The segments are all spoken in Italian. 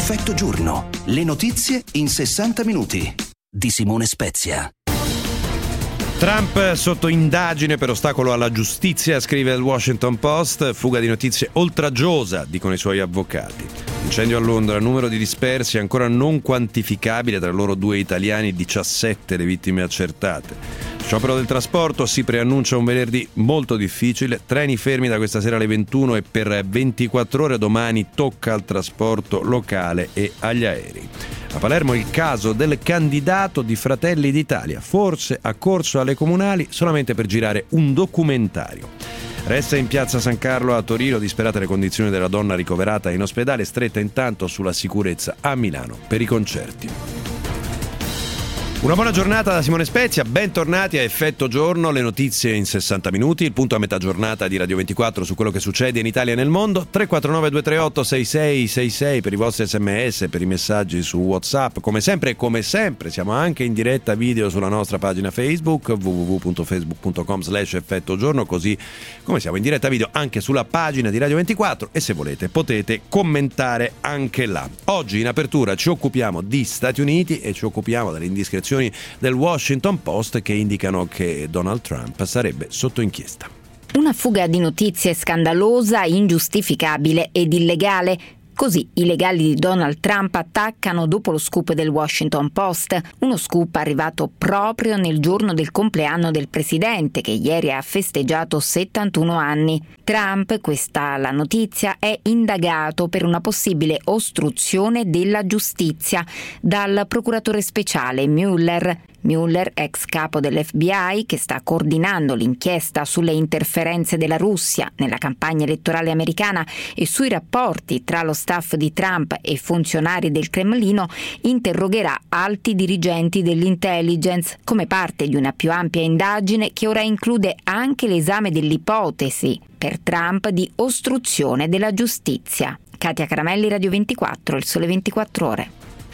Effetto giorno. Le notizie in 60 minuti. Di Simone Spezia. Trump sotto indagine per ostacolo alla giustizia, scrive il Washington Post. Fuga di notizie oltraggiosa, dicono i suoi avvocati. Incendio a Londra, numero di dispersi ancora non quantificabile, tra loro 2 italiani, 17 le vittime accertate. Sciopero del trasporto, si preannuncia un venerdì molto difficile, treni fermi da questa sera alle 21 e per 24 ore. Domani tocca al trasporto locale e agli aerei. A Palermo il caso del candidato di Fratelli d'Italia, forse ha corso alle comunali solamente per girare un documentario. Resta in piazza San Carlo a Torino, disperate le condizioni della donna ricoverata in ospedale, stretta intanto sulla sicurezza a Milano per i concerti. Una buona giornata da Simone Spezia, bentornati a Effetto Giorno, le notizie in 60 minuti, il punto a metà giornata di Radio 24 su quello che succede in Italia e nel mondo. 349 238 6666 per i vostri sms, per i messaggi su WhatsApp. Come sempre siamo anche in diretta video sulla nostra pagina Facebook www.facebook.com/Effetto Giorno, così come siamo in diretta video anche sulla pagina di Radio 24 e se volete potete commentare anche là. Oggi in apertura ci occupiamo di Stati Uniti e ci occupiamo delle indiscrezioni del Washington Post che indicano che Donald Trump sarebbe sotto inchiesta. Una fuga di notizie scandalosa, ingiustificabile ed illegale. Così i legali di Donald Trump attaccano dopo lo scoop del Washington Post, uno scoop arrivato proprio nel giorno del compleanno del presidente che ieri ha festeggiato 71 anni. Trump, questa la notizia, è indagato per una possibile ostruzione della giustizia dal procuratore speciale Mueller. Mueller, ex capo dell'FBI, che sta coordinando l'inchiesta sulle interferenze della Russia nella campagna elettorale americana e sui rapporti tra lo staff di Trump e funzionari del Cremlino, interrogherà alti dirigenti dell'intelligence come parte di una più ampia indagine che ora include anche l'esame dell'ipotesi per Trump di ostruzione della giustizia. Katia Caramelli, Radio 24, Il Sole 24 Ore.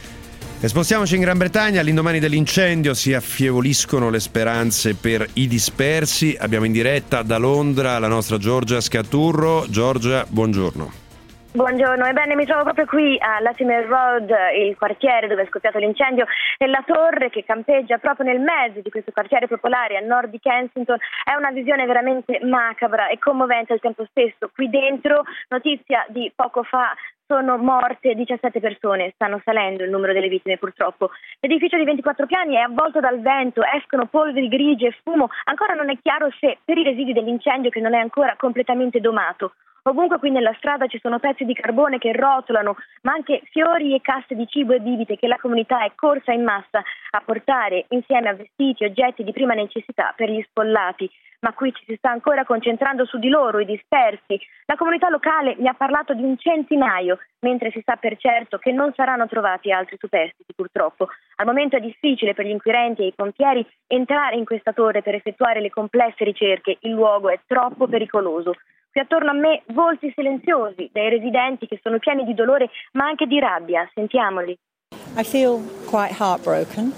E spostiamoci in Gran Bretagna, all'indomani dell'incendio si affievoliscono le speranze per i dispersi. Abbiamo in diretta da Londra la nostra Giorgia Scaturro. Giorgia, buongiorno. Buongiorno, ebbene mi trovo proprio qui a Latimer Road, il quartiere dove è scoppiato l'incendio, e la torre che campeggia proprio nel mezzo di questo quartiere popolare a nord di Kensington è una visione veramente macabra e commovente al tempo stesso. Qui dentro, notizia di poco fa, sono morte 17 persone, stanno salendo il numero delle vittime purtroppo. L'edificio di 24 piani è avvolto dal vento, escono polveri grigie e fumo, ancora non è chiaro se per i residui dell'incendio che non è ancora completamente domato. Ovunque qui nella strada ci sono pezzi di carbone che rotolano, ma anche fiori e casse di cibo e bibite che la comunità è corsa in massa a portare insieme a vestiti e oggetti di prima necessità per gli sfollati. Ma qui ci si sta ancora concentrando su di loro, i dispersi. La comunità locale mi ha parlato di un centinaio, mentre si sa per certo che non saranno trovati altri superstiti purtroppo. Al momento è difficile per gli inquirenti e i pompieri entrare in questa torre per effettuare le complesse ricerche, il luogo è troppo pericoloso. Qui attorno a me volti silenziosi dei residenti che sono pieni di dolore ma anche di rabbia. Sentiamoli. I feel quite heartbroken.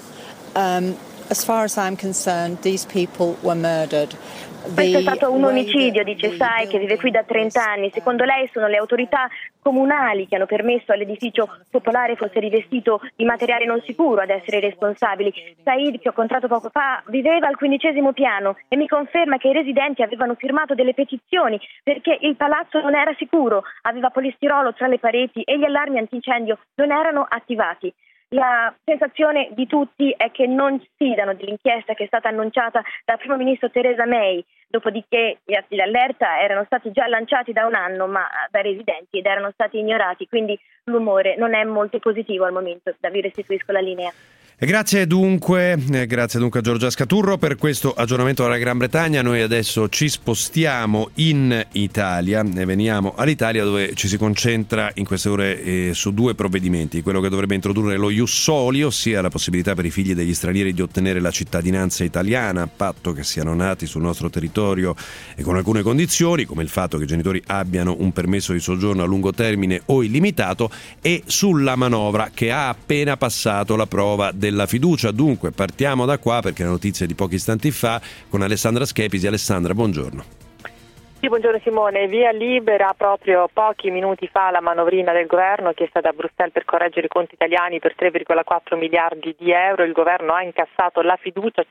As far as I'm concerned, these people were murdered. Questo è stato un omicidio, dice Sai, che vive qui da 30 anni. Secondo lei sono le autorità comunali che hanno permesso all'edificio popolare fosse rivestito di materiale non sicuro ad essere i responsabili. Said, che ho incontrato poco fa, viveva al 15° piano e mi conferma che i residenti avevano firmato delle petizioni perché il palazzo non era sicuro, aveva polistirolo tra le pareti e gli allarmi antincendio non erano attivati. La sensazione di tutti è che non si fidano dell'inchiesta che è stata annunciata dal primo ministro Theresa May, dopodiché gli allerta erano stati già lanciati da un anno ma dai residenti ed erano stati ignorati, quindi l'umore non è molto positivo al momento. Da vi restituisco la linea. E grazie dunque a Giorgia Scaturro per questo aggiornamento dalla Gran Bretagna. Noi adesso ci spostiamo in Italia e veniamo all'Italia, dove ci si concentra in queste ore su 2 provvedimenti. Quello che dovrebbe introdurre lo ius soli, ossia la possibilità per i figli degli stranieri di ottenere la cittadinanza italiana, a patto che siano nati sul nostro territorio e con alcune condizioni, come il fatto che i genitori abbiano un permesso di soggiorno a lungo termine o illimitato, e sulla manovra che ha appena passato la prova della fiducia. Dunque partiamo da qua, perché la notizia è di pochi istanti fa, con Alessandra Schepisi. Alessandra, buongiorno. Sì, buongiorno Simone. Via libera proprio pochi minuti fa la manovrina del governo chiesta da Bruxelles per correggere i conti italiani per 3,4 miliardi di euro. Il governo ha incassato la fiducia,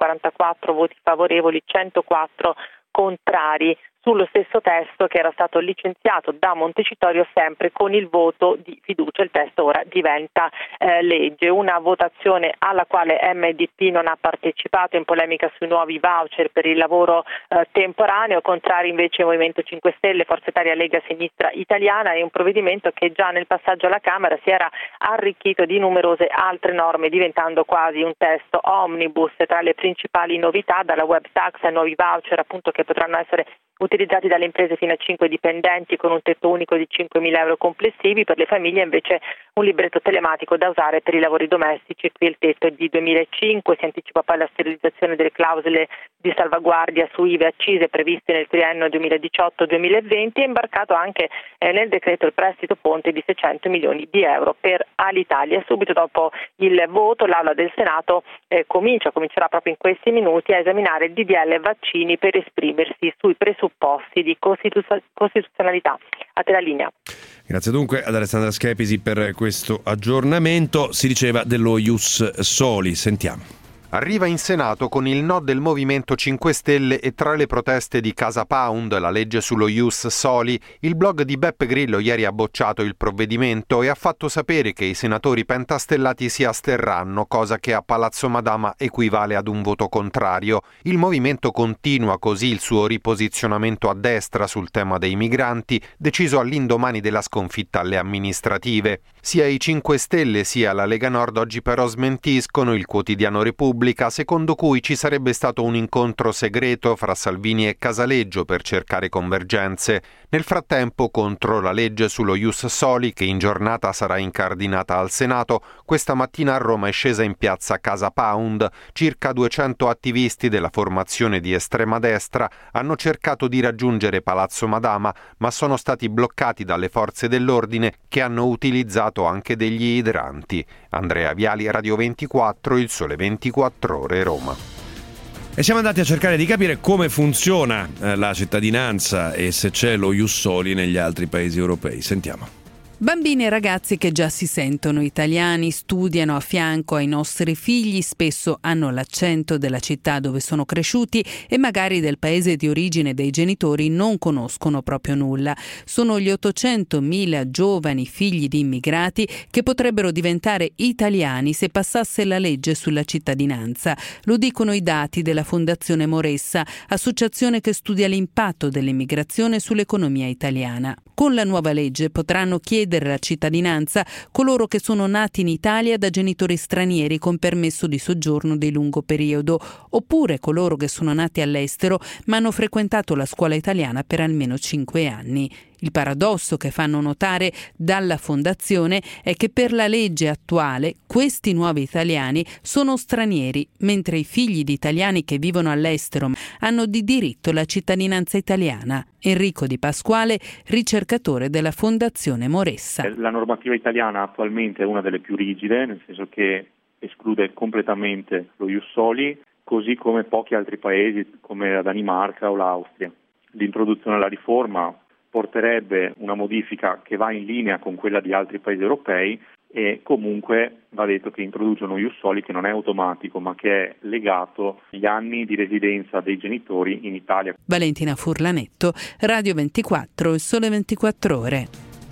144 voti favorevoli, 104 contrari sullo stesso testo che era stato licenziato da Montecitorio, sempre con il voto di fiducia. Il testo ora diventa legge, una votazione alla quale MDP non ha partecipato, in polemica sui nuovi voucher per il lavoro temporaneo, contrari invece Movimento 5 Stelle, Forza Italia, Lega, Sinistra Italiana. È un provvedimento che già nel passaggio alla Camera si era arricchito di numerose altre norme, diventando quasi un testo omnibus. Tra le principali novità, dalla web tax ai nuovi voucher appunto che potranno essere utilizzati dalle imprese fino a 5 dipendenti con un tetto unico di 5.000 euro complessivi, per le famiglie invece un libretto telematico da usare per i lavori domestici, qui il tetto è di 2.500, si anticipa poi la sterilizzazione delle clausole di salvaguardia su IVA e accise previste nel triennio 2018-2020 e imbarcato anche nel decreto il prestito ponte di 600 milioni di euro per Alitalia. Subito dopo il voto l'Aula del Senato comincerà proprio in questi minuti a esaminare il DDL vaccini per esprimersi sui presupposti di costituzionalità. A te la linea. Grazie dunque ad Alessandra Schepisi per questo aggiornamento. Si diceva dello Ius Soli, sentiamo. Arriva in Senato con il no del Movimento 5 Stelle e tra le proteste di Casa Pound, la legge sullo Ius Soli, il blog di Beppe Grillo ieri ha bocciato il provvedimento e ha fatto sapere che i senatori pentastellati si asterranno, cosa che a Palazzo Madama equivale ad un voto contrario. Il movimento continua così il suo riposizionamento a destra sul tema dei migranti, deciso all'indomani della sconfitta alle amministrative. Sia i 5 Stelle sia la Lega Nord oggi però smentiscono il quotidiano Repubblica, secondo cui ci sarebbe stato un incontro segreto fra Salvini e Casaleggio per cercare convergenze. Nel frattempo, contro la legge sullo Ius Soli, che in giornata sarà incardinata al Senato, questa mattina a Roma è scesa in piazza Casa Pound. Circa 200 attivisti della formazione di estrema destra hanno cercato di raggiungere Palazzo Madama, ma sono stati bloccati dalle forze dell'ordine che hanno utilizzato anche degli idranti. Andrea Viali, Radio 24, Il Sole 24 Ore, Roma. E siamo andati a cercare di capire come funziona la cittadinanza e se c'è lo Ius Soli negli altri paesi europei. Sentiamo. Bambini e ragazzi che già si sentono italiani, studiano a fianco ai nostri figli, spesso hanno l'accento della città dove sono cresciuti e magari del paese di origine dei genitori non conoscono proprio nulla. Sono gli 800.000 giovani figli di immigrati che potrebbero diventare italiani se passasse la legge sulla cittadinanza. Lo dicono i dati della Fondazione Moressa, associazione che studia l'impatto dell'immigrazione sull'economia italiana. Con la nuova legge potranno chiedere la cittadinanza coloro che sono nati in Italia da genitori stranieri con permesso di soggiorno di lungo periodo, oppure coloro che sono nati all'estero ma hanno frequentato la scuola italiana per almeno 5 anni. Il paradosso che fanno notare dalla Fondazione è che per la legge attuale questi nuovi italiani sono stranieri, mentre i figli di italiani che vivono all'estero hanno di diritto la cittadinanza italiana. Enrico Di Pasquale, ricercatore della Fondazione Moressa. La normativa italiana attualmente è una delle più rigide, nel senso che esclude completamente lo Ius Soli, così come pochi altri paesi come la Danimarca o l'Austria. L'introduzione alla riforma porterebbe una modifica che va in linea con quella di altri paesi europei e comunque va detto che introduce uno Ius Soli che non è automatico ma che è legato agli anni di residenza dei genitori in Italia. Valentina Furlanetto, Radio 24, Il Sole 24 Ore.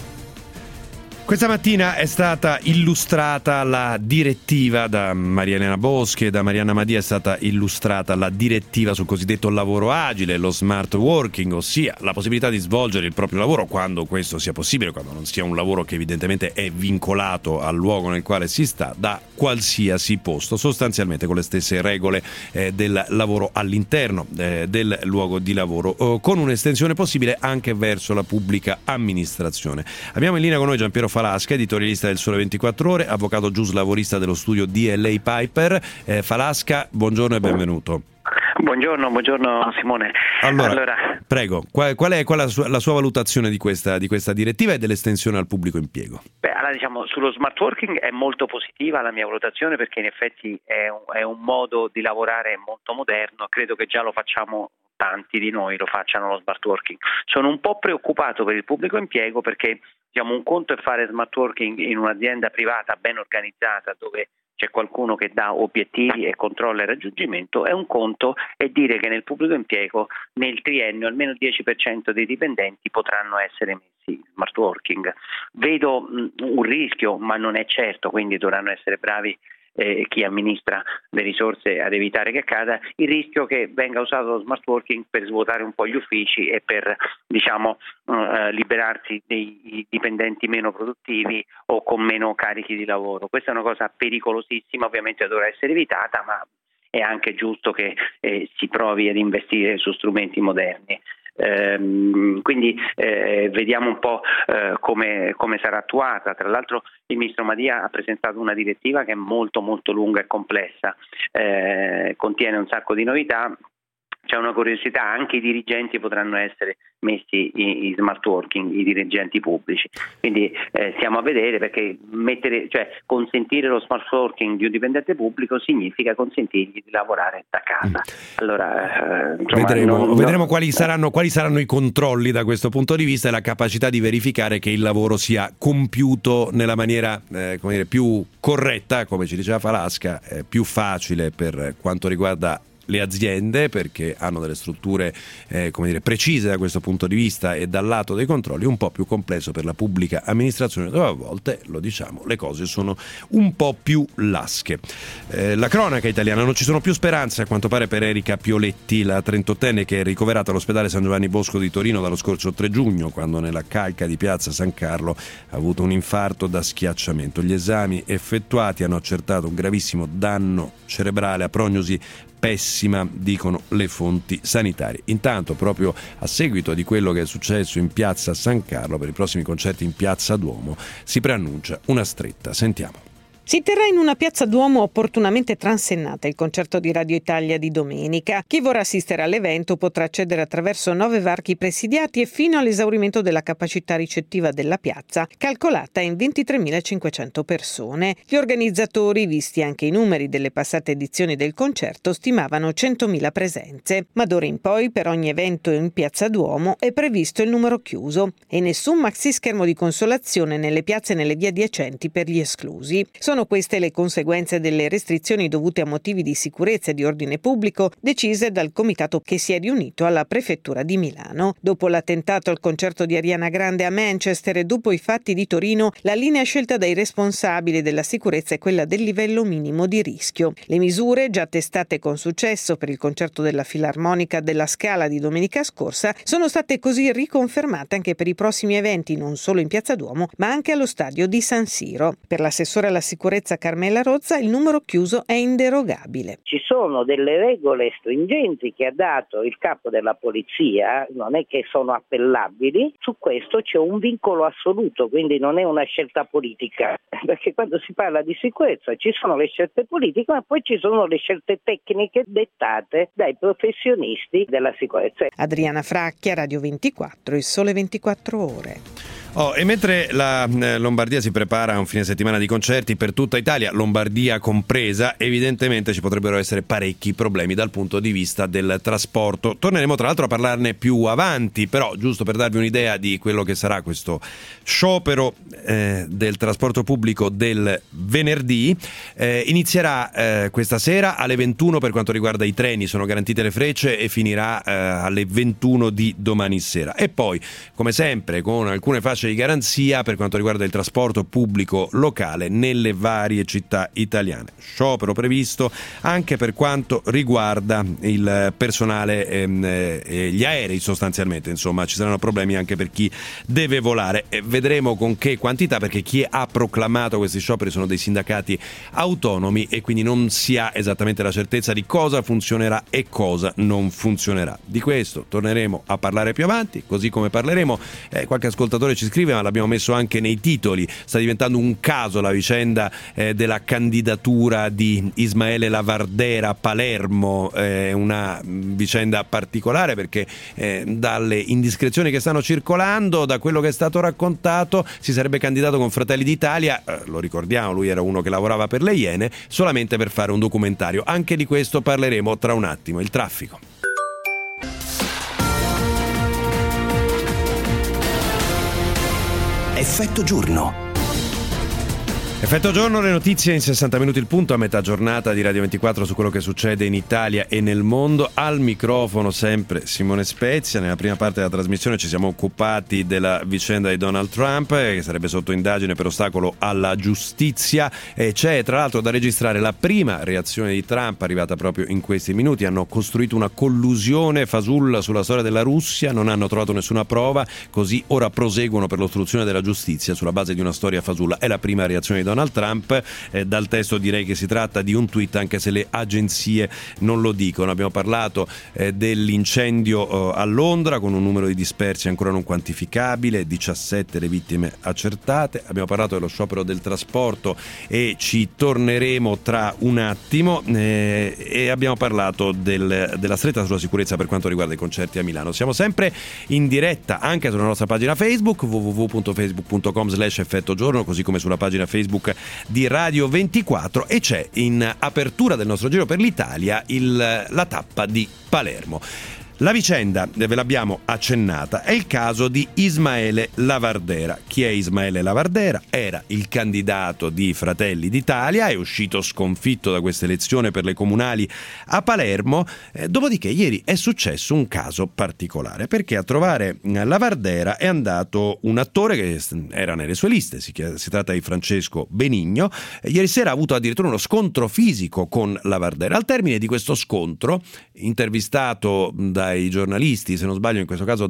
Questa mattina è stata illustrata la direttiva da Maria Elena Boschi e da Marianna Madia, è stata illustrata la direttiva sul cosiddetto lavoro agile, lo smart working, ossia la possibilità di svolgere il proprio lavoro quando questo sia possibile, quando non sia un lavoro che evidentemente è vincolato al luogo nel quale si sta, da qualsiasi posto, sostanzialmente con le stesse regole del lavoro all'interno del luogo di lavoro, con un'estensione possibile anche verso la pubblica amministrazione. Abbiamo in linea con noi Giampiero Falasca, editorialista del Sole 24 Ore, avvocato giuslavorista dello studio DLA Piper. Falasca, buongiorno e benvenuto. Buongiorno Simone. Allora, prego, qual è la sua valutazione di questa direttiva e dell'estensione al pubblico impiego? Diciamo, sullo smart working è molto positiva la mia valutazione, perché in effetti è un modo di lavorare molto moderno. Credo che già lo facciamo tanti di noi lo facciano lo smart working. Sono un po' preoccupato per il pubblico impiego perché un conto è fare smart working in un'azienda privata ben organizzata dove c'è qualcuno che dà obiettivi e controlla il raggiungimento, e un conto è dire che nel pubblico impiego nel triennio almeno il 10% dei dipendenti potranno essere messi in smart working. Vedo un rischio, ma non è certo, quindi dovranno essere bravi chi amministra le risorse ad evitare che accada, il rischio che venga usato lo smart working per svuotare un po' gli uffici e per liberarsi dei dipendenti meno produttivi o con meno carichi di lavoro. Questa è una cosa pericolosissima, ovviamente dovrà essere evitata, ma è anche giusto che si provi ad investire su strumenti moderni. Quindi vediamo un po' come sarà attuata. Tra l'altro il ministro Madia ha presentato una direttiva che è molto molto lunga e complessa, contiene un sacco di novità. C'è una curiosità, anche i dirigenti potranno essere messi in smart working, i dirigenti pubblici. Quindi stiamo a vedere, perché consentire lo smart working di un dipendente pubblico significa consentirgli di lavorare da casa. Allora vedremo quali saranno i controlli da questo punto di vista e la capacità di verificare che il lavoro sia compiuto nella maniera più corretta, come ci diceva Falasca, più facile per quanto riguarda le aziende, perché hanno delle strutture precise da questo punto di vista, e dal lato dei controlli un po' più complesso per la pubblica amministrazione, dove a volte, lo diciamo, le cose sono un po' più lasche. La cronaca italiana: non ci sono più speranze a quanto pare per Erika Pioletti, la 38enne che è ricoverata all'ospedale San Giovanni Bosco di Torino dallo scorso 3 giugno, quando nella calca di piazza San Carlo ha avuto un infarto da schiacciamento. Gli esami effettuati hanno accertato un gravissimo danno cerebrale a prognosi pessima, dicono le fonti sanitarie. Intanto, proprio a seguito di quello che è successo in piazza San Carlo, per i prossimi concerti in piazza Duomo si preannuncia una stretta. Sentiamo. Si terrà in una piazza Duomo opportunamente transennata il concerto di Radio Italia di domenica. Chi vorrà assistere all'evento potrà accedere attraverso 9 varchi presidiati e fino all'esaurimento della capacità ricettiva della piazza, calcolata in 23.500 persone. Gli organizzatori, visti anche i numeri delle passate edizioni del concerto, stimavano 100.000 presenze. Ma d'ora in poi per ogni evento in piazza Duomo è previsto il numero chiuso e nessun maxi schermo di consolazione nelle piazze e nelle vie adiacenti per gli esclusi. Sono queste le conseguenze delle restrizioni dovute a motivi di sicurezza e di ordine pubblico decise dal comitato che si è riunito alla prefettura di Milano. Dopo l'attentato al concerto di Ariana Grande a Manchester e dopo i fatti di Torino, la linea scelta dai responsabili della sicurezza è quella del livello minimo di rischio. Le misure, già testate con successo per il concerto della Filarmonica della Scala di domenica scorsa, sono state così riconfermate anche per i prossimi eventi, non solo in piazza Duomo, ma anche allo stadio di San Siro. Per l'assessore alla sicurezza Carmela Rozza, il numero chiuso è inderogabile. Ci sono delle regole stringenti che ha dato il capo della polizia, non è che sono appellabili, su questo c'è un vincolo assoluto, quindi non è una scelta politica, perché quando si parla di sicurezza ci sono le scelte politiche, ma poi ci sono le scelte tecniche dettate dai professionisti della sicurezza. Adriana Fracchia, Radio 24, Il Sole 24 Ore. E mentre la Lombardia si prepara a un fine settimana di concerti per tutta Italia, Lombardia compresa, evidentemente ci potrebbero essere parecchi problemi dal punto di vista del trasporto. Torneremo tra l'altro a parlarne più avanti, però giusto per darvi un'idea di quello che sarà questo sciopero del trasporto pubblico del venerdì, inizierà questa sera alle 21 per quanto riguarda i treni, sono garantite le frecce, e finirà alle 21 di domani sera. E poi, come sempre, con alcune fasce di garanzia per quanto riguarda il trasporto pubblico locale nelle varie città italiane. Sciopero previsto anche per quanto riguarda il personale e gli aerei, sostanzialmente. Insomma, ci saranno problemi anche per chi deve volare. Vedremo con che quantità, perché chi ha proclamato questi scioperi sono dei sindacati autonomi e quindi non si ha esattamente la certezza di cosa funzionerà e cosa non funzionerà. Di questo torneremo a parlare più avanti, così come parleremo, qualche ascoltatore ci scrive, ma l'abbiamo messo anche nei titoli, sta diventando un caso la vicenda della candidatura di Ismaele Lavardera a Palermo, una vicenda particolare perché dalle indiscrezioni che stanno circolando, da quello che è stato raccontato, si sarebbe candidato con Fratelli d'Italia, lo ricordiamo, lui era uno che lavorava per le Iene, solamente per fare un documentario. Anche di questo parleremo tra un attimo. Il traffico. Effetto giorno. Effetto giorno, le notizie in 60 minuti il punto a metà giornata di Radio 24 su quello che succede in Italia e nel mondo. Al microfono sempre Simone Spezia. Nella prima parte della trasmissione ci siamo occupati della vicenda di Donald Trump, che sarebbe sotto indagine per ostacolo alla giustizia. E c'è tra l'altro da registrare la prima reazione di Trump, arrivata proprio in questi minuti. Hanno costruito una collusione fasulla sulla storia della Russia, non hanno trovato nessuna prova, così ora proseguono per l'ostruzione della giustizia sulla base di una storia fasulla. È la prima reazione di Donald Trump. Dal testo direi che si tratta di un tweet, anche se le agenzie non lo dicono. Abbiamo parlato dell'incendio a Londra, con un numero di dispersi ancora non quantificabile, 17 le vittime accertate. Abbiamo parlato dello sciopero del trasporto e ci torneremo tra un attimo, e abbiamo parlato della stretta sulla sicurezza per quanto riguarda i concerti a Milano. Siamo sempre in diretta anche sulla nostra pagina Facebook, www.facebook.com/effettogiorno, così come sulla pagina Facebook di Radio 24, e c'è in apertura del nostro giro per l'Italia la tappa di Palermo. La vicenda, ve l'abbiamo accennata, è il caso di Ismaele Lavardera. Chi è Ismaele Lavardera? Era il candidato di Fratelli d'Italia, è uscito sconfitto da questa elezione per le comunali a Palermo. Dopodiché ieri è successo un caso particolare, perché a trovare Lavardera è andato un attore che era nelle sue liste, si tratta di Francesco Benigno. Ieri sera ha avuto addirittura uno scontro fisico con Lavardera. Al termine di questo scontro, intervistato dai giornalisti, se non sbaglio in questo caso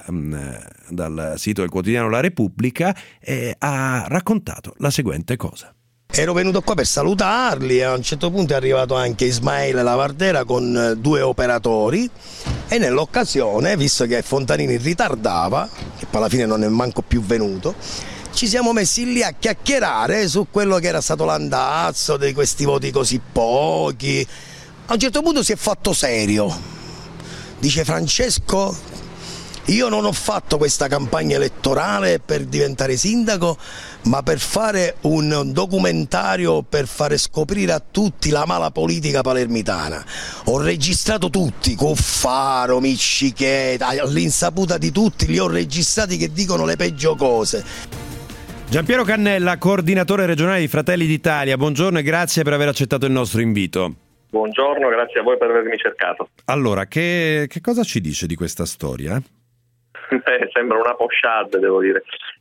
dal sito del quotidiano La Repubblica, ha raccontato la seguente cosa. Ero venuto qua per salutarli e a un certo punto è arrivato anche Ismaele Lavardera con 2 operatori, e nell'occasione, visto che Fontanini ritardava, che poi alla fine non è manco più venuto, ci siamo messi lì a chiacchierare su quello che era stato l'andazzo di questi voti così pochi. A un certo punto si è fatto serio. Dice: Francesco, io non ho fatto questa campagna elettorale per diventare sindaco, ma per fare un documentario per fare scoprire a tutti la mala politica palermitana. Ho registrato tutti, Cuffaro, Miccichetta, all'insaputa di tutti li ho registrati che dicono le peggio cose. Giampiero Cannella, coordinatore regionale di Fratelli d'Italia, buongiorno e grazie per aver accettato il nostro invito. Buongiorno, grazie a voi per avermi cercato. Allora, che cosa ci dice di questa storia? Sembra una pochade, devo dire.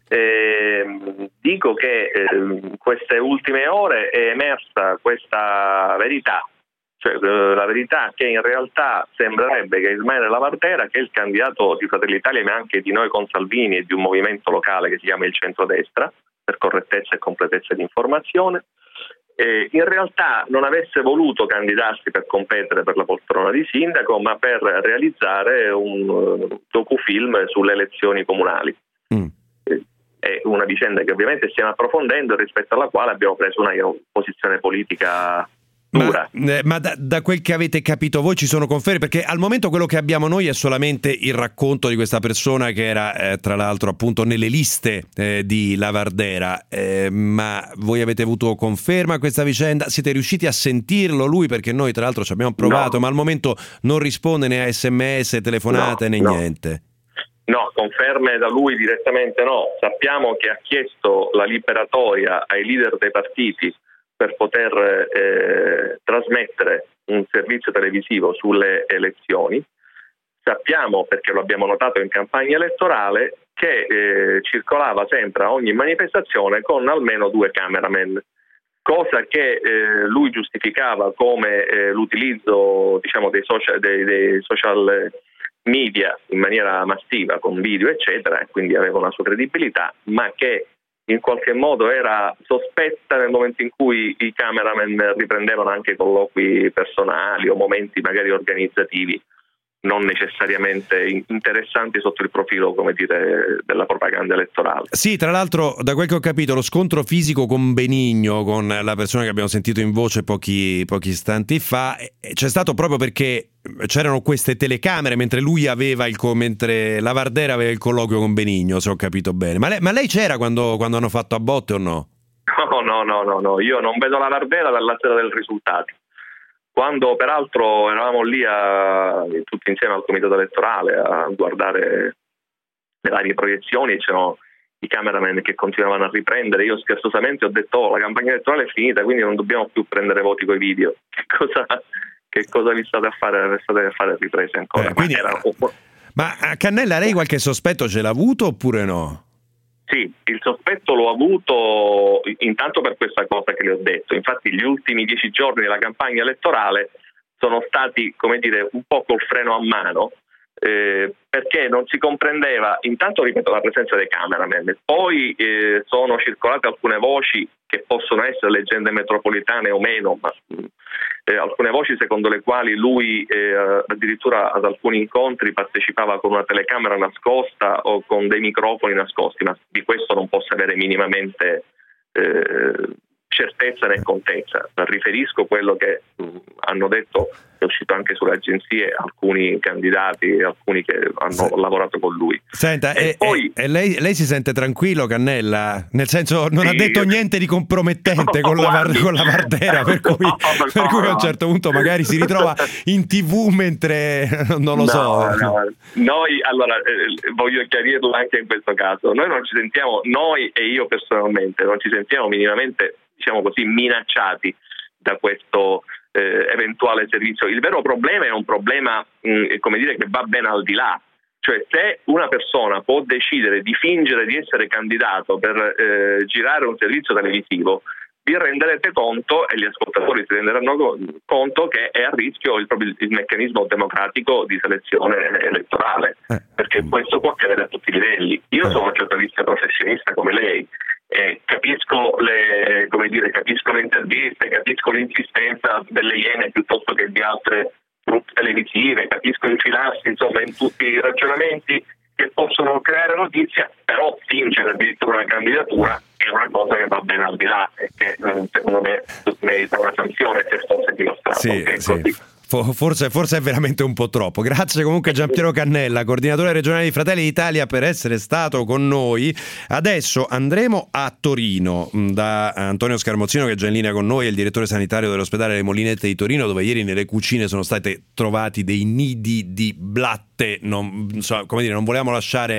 Dico che in queste ultime ore è emersa questa verità, cioè la verità che in realtà sembrerebbe che Ismaele Lavardera, che è il candidato di Fratelli d'Italia ma anche di Noi con Salvini e di un movimento locale che si chiama il Centrodestra, per correttezza e completezza di informazione, in realtà non avesse voluto candidarsi per competere per la poltrona di sindaco, ma per realizzare un docufilm sulle elezioni comunali. È una vicenda che ovviamente stiamo approfondendo e rispetto alla quale abbiamo preso una posizione politica dura. Ma da quel che avete capito voi ci sono conferme? Perché al momento quello che abbiamo noi è solamente il racconto di questa persona che era tra l'altro appunto nelle liste di Lavardera, ma voi avete avuto conferma a questa vicenda? Siete riusciti a sentirlo lui? Perché noi tra l'altro ci abbiamo provato, ma al momento non risponde né a SMS, telefonate né niente. No, conferme da lui direttamente no. Sappiamo che ha chiesto la liberatoria ai leader dei partiti per poter trasmettere un servizio televisivo sulle elezioni. Sappiamo, perché lo abbiamo notato in campagna elettorale, che circolava sempre a ogni manifestazione con almeno 2 cameraman, cosa che lui giustificava come l'utilizzo, diciamo, dei social media in maniera massiva con video eccetera, e quindi aveva una sua credibilità, ma che in qualche modo era sospetta nel momento in cui i cameraman riprendevano anche colloqui personali o momenti magari organizzativi non necessariamente interessanti sotto il profilo, come dire, della propaganda elettorale. Sì, tra l'altro, da quel che ho capito, lo scontro fisico con Benigno, con la persona che abbiamo sentito in voce pochi istanti fa, c'è stato proprio perché c'erano queste telecamere mentre mentre Lavardera aveva il colloquio con Benigno, se ho capito bene. Ma lei c'era quando hanno fatto a botte o no? No, io non vedo Lavardera dalla sera del risultato. Quando peraltro eravamo lì tutti insieme al comitato elettorale a guardare le varie proiezioni, c'erano cameraman che continuavano a riprendere. Io scherzosamente ho detto la campagna elettorale è finita, quindi non dobbiamo più prendere voti coi video. Che cosa vi state a fare? State a fare riprese ancora? Ma a Cannella lei qualche sospetto ce l'ha avuto oppure no? Sì, il sospetto l'ho avuto intanto per questa cosa che le ho detto. Infatti gli ultimi 10 giorni della campagna elettorale sono stati, come dire, un po' col freno a mano, perché non si comprendeva, intanto ripeto, la presenza dei cameraman, poi sono circolate alcune voci che possono essere leggende metropolitane o meno, ma alcune voci secondo le quali lui addirittura ad alcuni incontri partecipava con una telecamera nascosta o con dei microfoni nascosti, ma di questo non posso avere minimamente certezza né contezza. Riferisco quello che hanno detto, è uscito anche sulle agenzie, alcuni candidati, alcuni che hanno lavorato con lui. Senta, poi lei si sente tranquillo, Cannella? Nel senso, non ha detto niente di compromettente con la Vardera, per cui a un certo punto magari si ritrova in TV mentre non lo so. Noi, allora, voglio chiarirlo anche in questo caso, noi non ci sentiamo, noi e io personalmente non ci sentiamo minimamente, diciamo così, minacciati da questo eventuale servizio. Il vero problema è un problema come dire, che va ben al di là. Cioè, se una persona può decidere di fingere di essere candidato per girare un servizio televisivo, vi renderete conto, e gli ascoltatori si renderanno conto, che è a rischio il meccanismo democratico di selezione elettorale, perché questo può accadere a tutti i livelli. Io sono un giornalista professionista come lei, capisco le interviste, capisco l'insistenza delle Iene piuttosto che di altre truppe televisive, capisco infilarsi insomma in tutti i ragionamenti che possono creare notizia, però fingere addirittura una candidatura è una cosa che va ben al di là e che secondo me merita una sanzione se fosse dimostrato. Forse è veramente un po' troppo. Grazie comunque a Giampiero Cannella, coordinatore regionale di Fratelli d'Italia, per essere stato con noi. Adesso andremo a Torino da Antonio Scaramozzino, che è già in linea con noi, è il direttore sanitario dell'ospedale Le Molinette di Torino, dove ieri nelle cucine sono stati trovati dei nidi di blatte. Non volevamo lasciare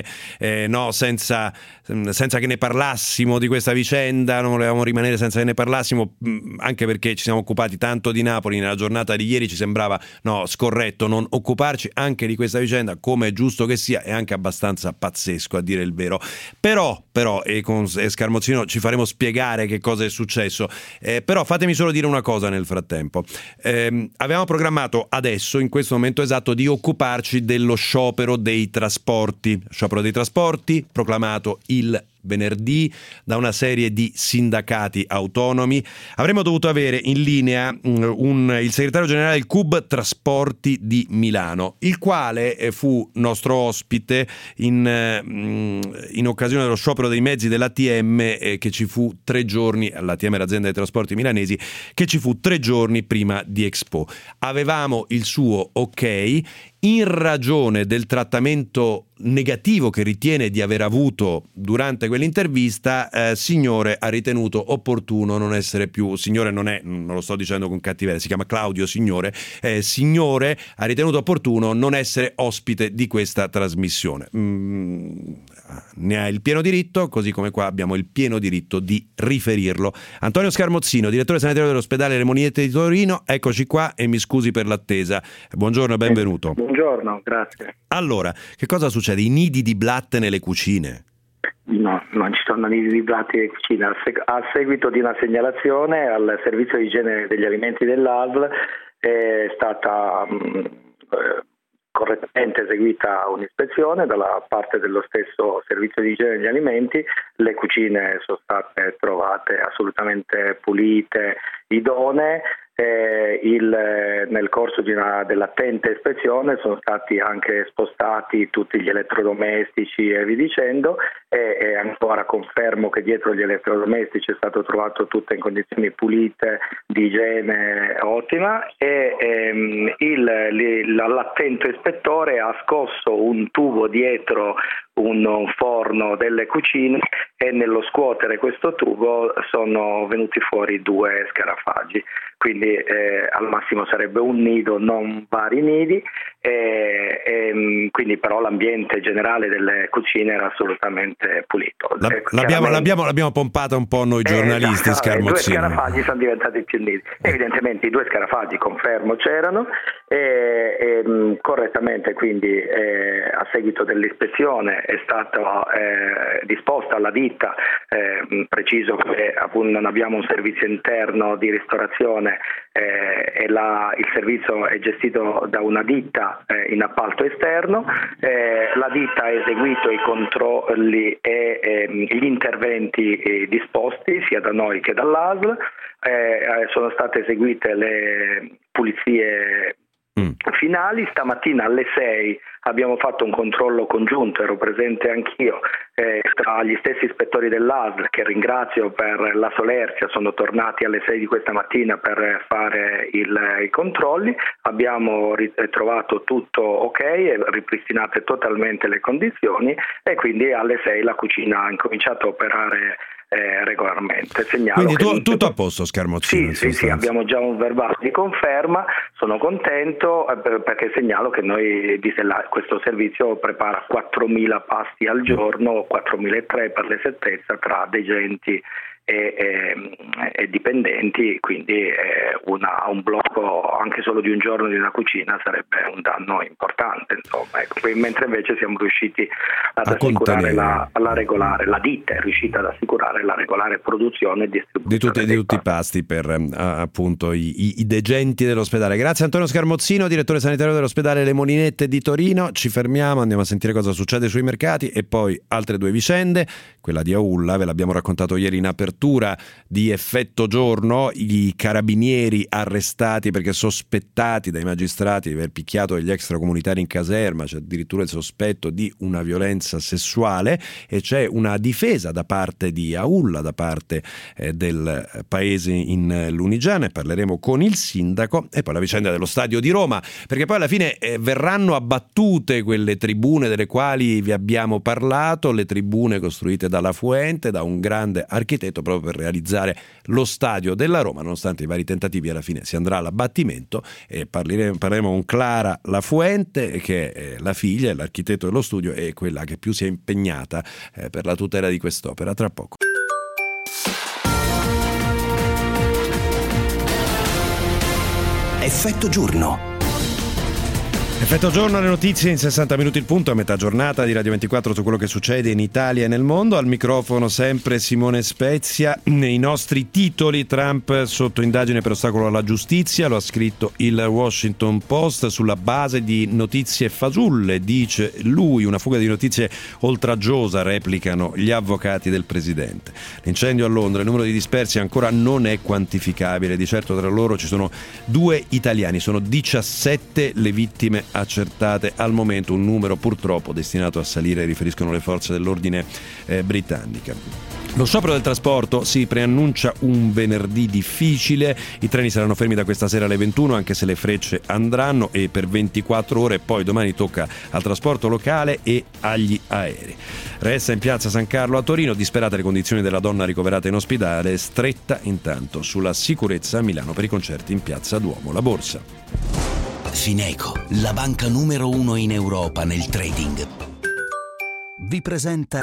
senza che ne parlassimo di questa vicenda, non volevamo rimanere senza che ne parlassimo, anche perché ci siamo occupati tanto di Napoli nella giornata di ieri, ci sembrava scorretto non occuparci anche di questa vicenda, come è giusto che sia, è anche abbastanza pazzesco a dire il vero. Però e con Scaramozzino ci faremo spiegare che cosa è successo, però fatemi solo dire una cosa nel frattempo. Avevamo programmato adesso, in questo momento esatto, di occuparci dello sciopero dei trasporti proclamato il venerdì da una serie di sindacati autonomi. Avremmo dovuto avere in linea il segretario generale del CUB Trasporti di Milano, il quale fu nostro ospite in occasione dello sciopero dei mezzi dell'ATM che ci fu 3 giorni, l'ATM è l'azienda dei trasporti milanesi, che ci fu 3 giorni prima di Expo. Avevamo il suo ok. In ragione del trattamento negativo che ritiene di aver avuto durante quell'intervista, Signore ha ritenuto opportuno non essere più, Signore non lo sto dicendo con cattiveria, si chiama Claudio Signore, Signore ha ritenuto opportuno non essere ospite di questa trasmissione. Ne ha il pieno diritto, così come qua abbiamo il pieno diritto di riferirlo. Antonio Scaramozzino, direttore sanitario dell'ospedale Le Molinette di Torino, eccoci qua e mi scusi per l'attesa. Buongiorno e benvenuto. Buongiorno, grazie. Allora, che cosa succede? I nidi di blatte nelle cucine? No, non ci sono nidi di blatte nelle cucine. A seguito di una segnalazione al servizio di igiene degli alimenti dell'ASL è stata correttamente eseguita un'ispezione dalla parte dello stesso servizio di igiene degli alimenti. Le cucine sono state trovate assolutamente pulite, idonee. Nel corso dell'attenta ispezione sono stati anche spostati tutti gli elettrodomestici e via dicendo, e ancora confermo che dietro gli elettrodomestici è stato trovato tutto in condizioni pulite, di igiene ottima, e l'attento ispettore ha scosso un tubo dietro un forno delle cucine e nello scuotere questo tubo sono venuti fuori 2 scarafaggi, quindi al massimo sarebbe un nido, non vari nidi, e quindi però l'ambiente generale delle cucine era assolutamente pulito. L'abbiamo pompata un po' noi giornalisti, Scaramozzino. I due scarafaggi sono diventati più niti. Evidentemente i due scarafaggi, confermo, c'erano e correttamente quindi a seguito dell'ispezione è stato disposta alla ditta, preciso che appunto non abbiamo un servizio interno di ristorazione e il servizio è gestito da una ditta in appalto esterno. La ditta ha eseguito i controlli e gli interventi disposti sia da noi che dall'ASL, sono state eseguite le pulizie finali. Stamattina alle 6 abbiamo fatto un controllo congiunto, ero presente anch'io, tra gli stessi ispettori dell'ASL, che ringrazio per la solerzia, sono tornati alle 6 di questa mattina per fare i controlli. Abbiamo trovato tutto ok e ripristinate totalmente le condizioni e quindi alle 6 la cucina ha incominciato a operare regolarmente. Segnalo quindi tutto a posto, Scaramozzino? Sì, abbiamo già un verbale di conferma, sono contento perché segnalo che noi questo servizio prepara 4.000 pasti al giorno, 4.300 per l'esattezza, tra degenti e dipendenti, quindi un blocco anche solo di un giorno di una cucina sarebbe un danno importante, insomma, ecco. Mentre invece siamo riusciti ad assicurare la ditta è riuscita ad assicurare la regolare produzione e distribuzione di tutti i pasti per appunto i degenti dell'ospedale. Grazie Antonio Scaramozzino, direttore sanitario dell'ospedale Le Molinette di Torino. Ci fermiamo, andiamo a sentire cosa succede sui mercati e poi altre due vicende. Quella di Aulla, ve l'abbiamo raccontato ieri in apertura, di Effetto Giorno, i carabinieri arrestati perché sospettati dai magistrati di aver picchiato degli extracomunitari in caserma, c'è addirittura il sospetto di una violenza sessuale e c'è una difesa da parte di Aulla, da parte del paese in Lunigiana, e parleremo con il sindaco. E poi la vicenda dello stadio di Roma, perché poi alla fine verranno abbattute quelle tribune delle quali vi abbiamo parlato, le tribune costruite dalla Fuente, da un grande architetto proprio per realizzare lo stadio della Roma. Nonostante i vari tentativi, alla fine si andrà all'abbattimento e parleremo con Clara Lafuente, che è la figlia e l'architetto dello studio e quella che più si è impegnata per la tutela di quest'opera. Tra poco. Effetto Giorno. Effetto Giorno, le notizie in 60 minuti il punto, a metà giornata di Radio 24 su quello che succede in Italia e nel mondo. Al microfono sempre Simone Spezia. Nei nostri titoli: Trump sotto indagine per ostacolo alla giustizia, lo ha scritto il Washington Post sulla base di notizie fasulle, dice lui, una fuga di notizie oltraggiosa, replicano gli avvocati del presidente. L'incendio a Londra, il numero di dispersi ancora non è quantificabile, di certo tra loro ci sono 2 italiani, sono 17 le vittime accertate al momento, un numero purtroppo destinato a salire, riferiscono le forze dell'ordine britanniche. Lo sciopero del trasporto si preannuncia un venerdì difficile, i treni saranno fermi da questa sera alle 21 anche se le frecce andranno e per 24 ore, poi domani tocca al trasporto locale e agli aerei. Resta in piazza San Carlo a Torino, disperate le condizioni della donna ricoverata in ospedale, stretta intanto sulla sicurezza a Milano per i concerti in piazza Duomo. La borsa. Fineco, la banca numero 1 in Europa nel trading, vi presenta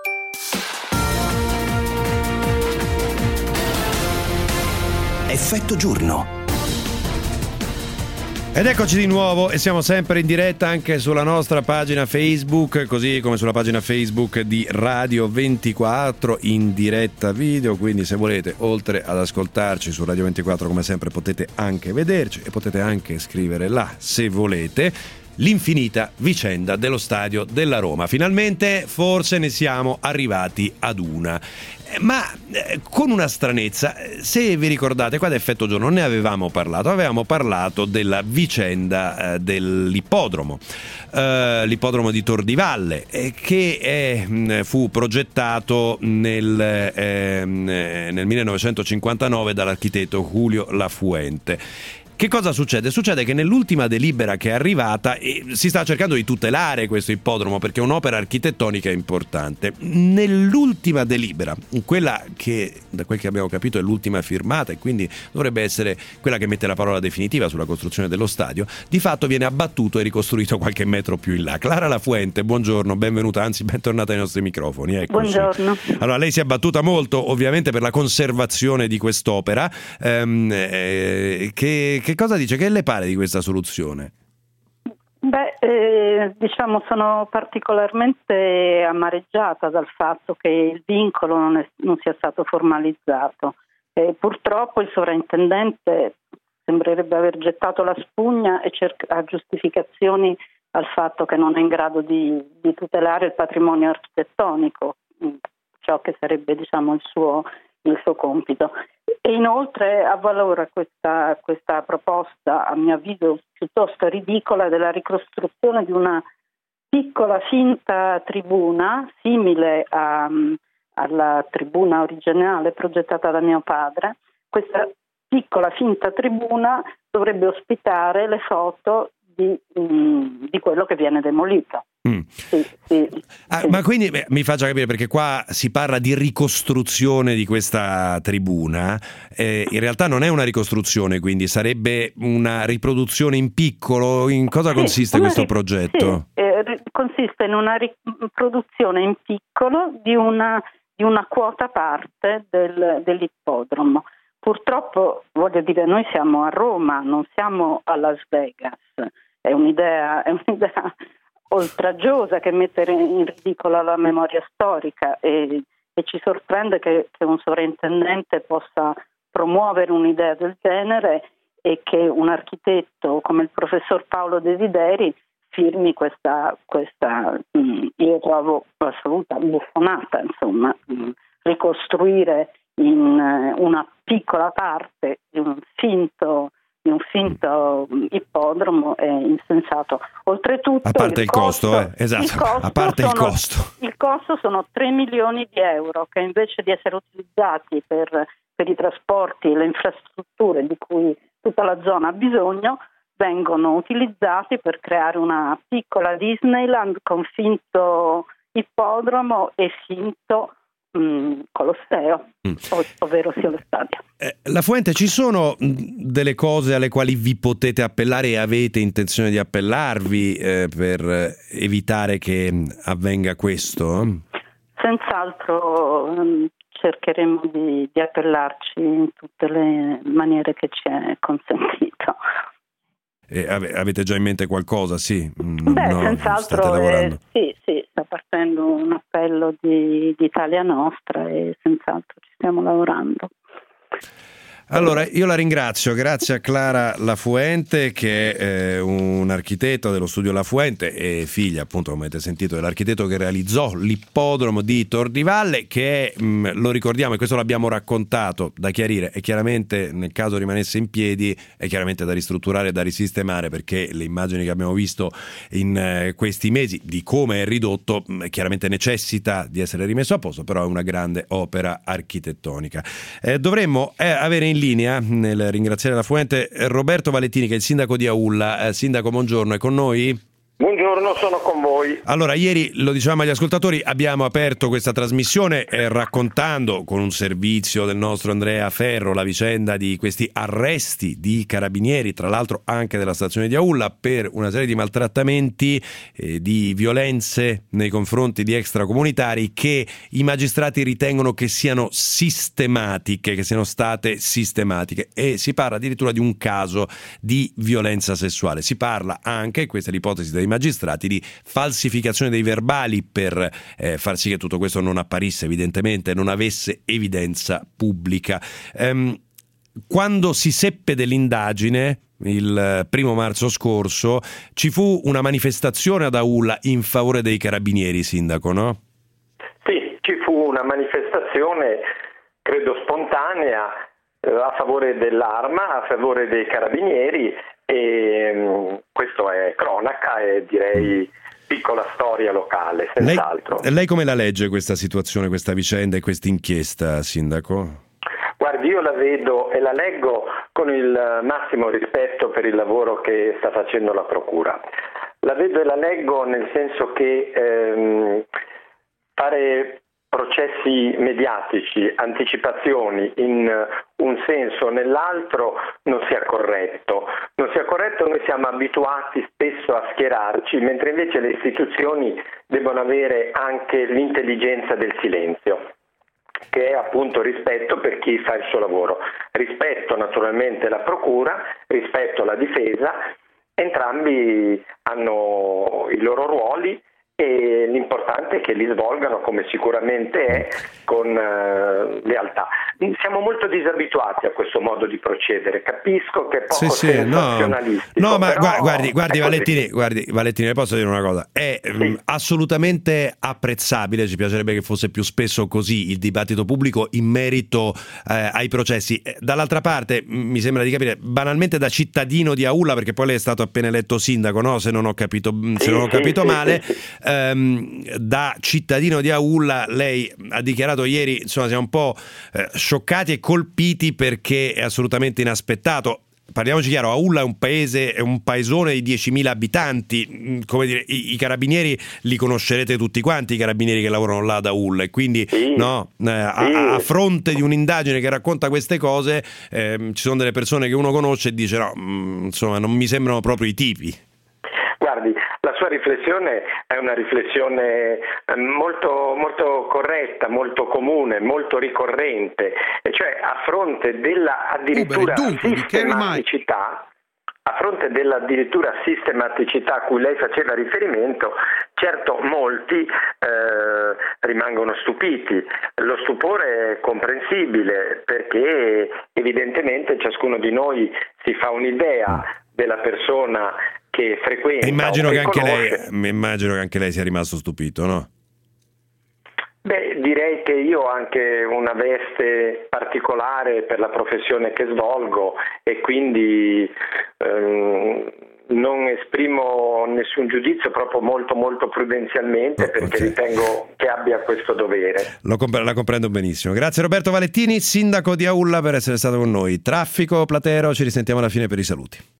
Effetto Giorno. Ed eccoci di nuovo e siamo sempre in diretta anche sulla nostra pagina Facebook, così come sulla pagina Facebook di Radio 24 in diretta video, quindi se volete, oltre ad ascoltarci su Radio 24 come sempre, potete anche vederci e potete anche scrivere là, se volete, l'infinita vicenda dello stadio della Roma. Finalmente forse ne siamo arrivati ad una, ma con una stranezza. Se vi ricordate, qua da Effetto Giorno ne avevamo parlato della vicenda dell'ippodromo, l'ippodromo di Tor di Valle, che fu progettato nel 1959 dall'architetto Julio Lafuente. Che cosa succede? Succede che nell'ultima delibera che è arrivata si sta cercando di tutelare questo ippodromo perché è un'opera architettonica importante. Nell'ultima delibera, quella che da quel che abbiamo capito è l'ultima firmata e quindi dovrebbe essere quella che mette la parola definitiva sulla costruzione dello stadio, di fatto viene abbattuto e ricostruito qualche metro più in là. Clara Lafuente, buongiorno, benvenuta, anzi bentornata ai nostri microfoni. Eccoci. Buongiorno. Allora, lei si è battuta molto ovviamente per la conservazione di quest'opera. Che cosa dice? Che le pare di questa soluzione? Diciamo sono particolarmente amareggiata dal fatto che il vincolo non sia stato formalizzato. Purtroppo il sovrintendente sembrerebbe aver gettato la spugna e cerca giustificazioni al fatto che non è in grado di tutelare il patrimonio architettonico, ciò che sarebbe diciamo il suo compito. E inoltre avvalora questa proposta, a mio avviso piuttosto ridicola, della ricostruzione di una piccola finta tribuna simile alla tribuna originale progettata da mio padre. Questa piccola finta tribuna dovrebbe ospitare le foto di quello che viene demolito. Sì. Ma quindi mi faccia capire, perché qua si parla di ricostruzione di questa tribuna, in realtà non è una ricostruzione, quindi sarebbe una riproduzione in piccolo. In cosa consiste questo progetto? Consiste in una riproduzione in piccolo di una quota parte dell'ippodromo. Purtroppo, voglio dire, noi siamo a Roma, non siamo a Las Vegas. È un'idea oltraggiosa che mette in ridicolo la memoria storica e ci sorprende che un sovrintendente possa promuovere un'idea del genere e che un architetto come il professor Paolo Desideri firmi questa io trovo assoluta buffonata, insomma, ricostruire in una piccola parte di un finto ippodromo è insensato. Oltretutto, a parte il costo. Il costo sono 3 milioni di euro che invece di essere utilizzati per i trasporti e le infrastrutture di cui tutta la zona ha bisogno, vengono utilizzati per creare una piccola Disneyland con finto ippodromo e finto Colosseo, ovvero sia lo stadio. Lafuente, ci sono delle cose alle quali vi potete appellare e avete intenzione di appellarvi per evitare che avvenga questo? Senz'altro cercheremo di appellarci in tutte le maniere che ci è consentito. Avete già in mente qualcosa? Sì. Senz'altro. State lavorando. Sì, sta partendo un appello di Italia Nostra e senz'altro ci stiamo lavorando. Allora, io la ringrazio, grazie a Clara Lafuente, che è un architetto dello studio Lafuente e figlia, appunto, come avete sentito, dell'architetto che realizzò l'ippodromo di Tor di Valle, che è, lo ricordiamo, e questo l'abbiamo raccontato, da chiarire, e chiaramente nel caso rimanesse in piedi è chiaramente da ristrutturare e da risistemare, perché le immagini che abbiamo visto in questi mesi di come è ridotto chiaramente necessita di essere rimesso a posto, però è una grande opera architettonica. Dovremmo avere in linea, nel ringraziare Lafuente, Roberto Valettini, che è il sindaco di Aulla. Sindaco, buongiorno, è con noi? Buongiorno, sono con voi. Allora, ieri, lo dicevamo agli ascoltatori, abbiamo aperto questa trasmissione raccontando con un servizio del nostro Andrea Ferro la vicenda di questi arresti di carabinieri, tra l'altro anche della stazione di Aulla, per una serie di maltrattamenti, di violenze nei confronti di extracomunitari che i magistrati ritengono che siano sistematiche, che siano state sistematiche, e si parla addirittura di un caso di violenza sessuale. Si parla anche, questa è l'ipotesi dei magistrati, di falsificazione dei verbali per far sì che tutto questo non apparisse, evidentemente non avesse evidenza pubblica. Quando si seppe dell'indagine, il 1° marzo scorso, ci fu una manifestazione ad Aulla in favore dei carabinieri, sindaco, no? Sì, ci fu una manifestazione, credo spontanea, a favore dell'arma, a favore dei carabinieri, e questo è cronaca e direi piccola storia locale, senz'altro. Lei come la legge questa situazione, questa vicenda e questa inchiesta, sindaco? Guardi, io la vedo e la leggo con il massimo rispetto per il lavoro che sta facendo la Procura. La vedo e la leggo nel senso che fare processi mediatici, anticipazioni in un senso o nell'altro non sia corretto. Non sia corretto, noi siamo abituati spesso a schierarci, mentre invece le istituzioni devono avere anche l'intelligenza del silenzio, che è appunto rispetto per chi fa il suo lavoro. Rispetto naturalmente la Procura, rispetto la difesa, entrambi hanno i loro ruoli e l'importante è che li svolgano, come sicuramente è, con lealtà. Siamo molto disabituati a questo modo di procedere, capisco che è poco sensazionalistico. No, ma guardi Valentini, le posso dire una cosa, è assolutamente apprezzabile, ci piacerebbe che fosse più spesso così il dibattito pubblico in merito ai processi. Dall'altra parte mi sembra di capire, banalmente da cittadino di Aulla, perché poi lei è stato appena eletto sindaco, no? Se non ho capito male. Da cittadino di Aulla lei ha dichiarato ieri, insomma, siamo un po' scioccati e colpiti perché è assolutamente inaspettato. Parliamoci chiaro, Aulla è un paesone di 10.000 abitanti, come dire, i carabinieri li conoscerete tutti quanti, i carabinieri che lavorano là ad Aulla, e quindi a fronte di un'indagine che racconta queste cose ci sono delle persone che uno conosce e dice no, insomma, non mi sembrano proprio i tipi. Guardi, la sua riflessione è una riflessione molto, molto corretta, molto comune, molto ricorrente, e cioè a fronte della addirittura sistematicità, a cui lei faceva riferimento, certo molti rimangono stupiti. Lo stupore è comprensibile perché evidentemente ciascuno di noi si fa un'idea della persona che frequenta. Immagino che anche lei sia rimasto stupito, no? Beh, direi che io ho anche una veste particolare per la professione che svolgo e quindi non esprimo nessun giudizio, proprio molto molto prudenzialmente, perché ritengo che abbia questo dovere. La comprendo benissimo. Grazie Roberto Valentini, sindaco di Aulla, per essere stato con noi. Traffico, Platero, ci risentiamo alla fine per i saluti.